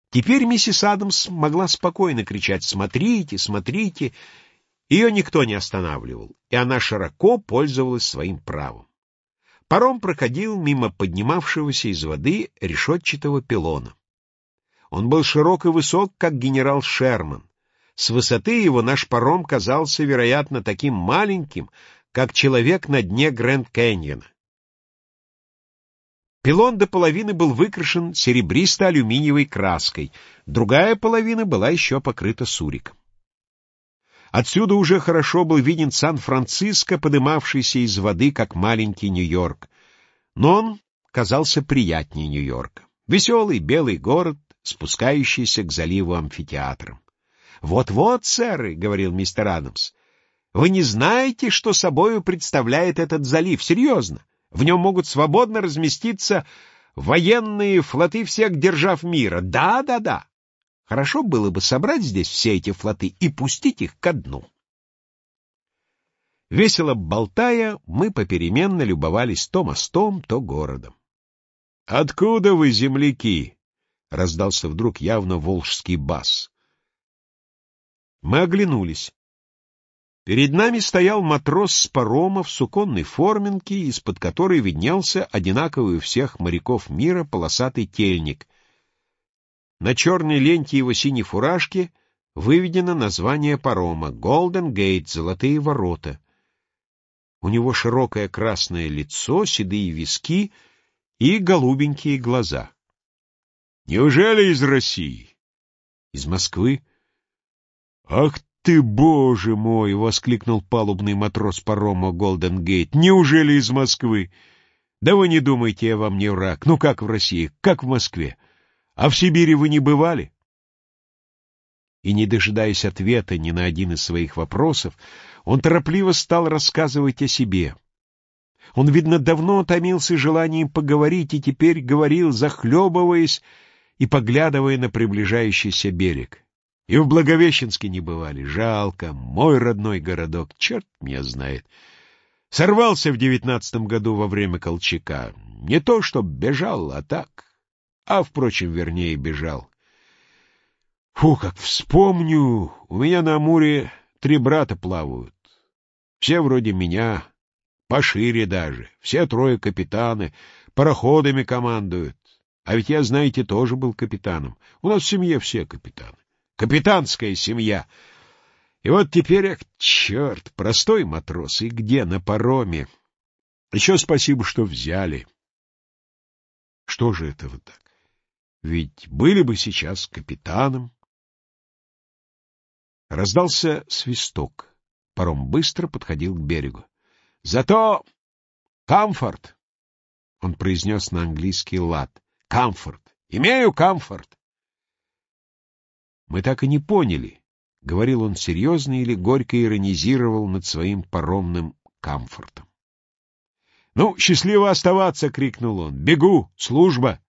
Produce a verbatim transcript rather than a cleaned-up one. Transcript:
Теперь миссис Адамс могла спокойно кричать «Смотрите, смотрите!». Ее никто не останавливал, и она широко пользовалась своим правом. Паром проходил мимо поднимавшегося из воды решетчатого пилона. Он был широк и высок, как генерал Шерман. С высоты его наш паром казался, вероятно, таким маленьким, как человек на дне Грэнд-Кэньона. Пилон до половины был выкрашен серебристо-алюминиевой краской, другая половина была еще покрыта суриком. Отсюда уже хорошо был виден Сан-Франциско, подымавшийся из воды, как маленький Нью-Йорк. Но он казался приятнее Нью-Йорка. Веселый белый город, спускающийся к заливу амфитеатром. «Вот-вот, сэры», — говорил мистер Адамс, — «вы не знаете, что собою представляет этот залив? Серьезно. В нем могут свободно разместиться военные флоты всех держав мира. Да-да-да. Хорошо было бы собрать здесь все эти флоты и пустить их ко дну». Весело болтая, мы попеременно любовались то мостом, то городом. «Откуда вы, земляки?» — раздался вдруг явно волжский бас. Мы оглянулись. Перед нами стоял матрос с парома в суконной форменке, из-под которой виднелся одинаковый у всех моряков мира полосатый тельник. На черной ленте его синей фуражки выведено название парома — «Голден Гейт» — «Золотые ворота». У него широкое красное лицо, седые виски и голубенькие глаза. «Неужели из России?» «Из Москвы». «Ах ты, боже мой!» — воскликнул палубный матрос парома «Голден Гейт». «Неужели из Москвы? Да вы не думайте, я вам не враг. Ну как в России, как в Москве? А в Сибири вы не бывали?» И, не дожидаясь ответа ни на один из своих вопросов, он торопливо стал рассказывать о себе. Он, видно, давно томился желанием поговорить и теперь говорил, захлебываясь и поглядывая на приближающийся берег. «И в Благовещенске не бывали. Жалко. Мой родной городок. Черт меня знает. Сорвался в девятнадцатом году во время Колчака. Не то, чтоб бежал, а так. А, впрочем, вернее, бежал. Фу, как вспомню. У меня на Амуре три брата плавают. Все вроде меня, пошире даже. Все трое капитаны, пароходами командуют. А ведь я, знаете, тоже был капитаном. У нас в семье все капитаны. Капитанская семья. И вот теперь, ах, черт, простой матрос. И где? На пароме. Еще спасибо, что взяли. Что же это вы так? Ведь были бы сейчас капитаном. Раздался свисток. Паром быстро подходил к берегу. Зато комфорт, он произнес на английский лад. Комфорт. Имею комфорт. Мы так и не поняли, говорил он серьезно или горько иронизировал над своим паромным комфортом. «Ну, счастливо оставаться!» — крикнул он. «Бегу! Служба!»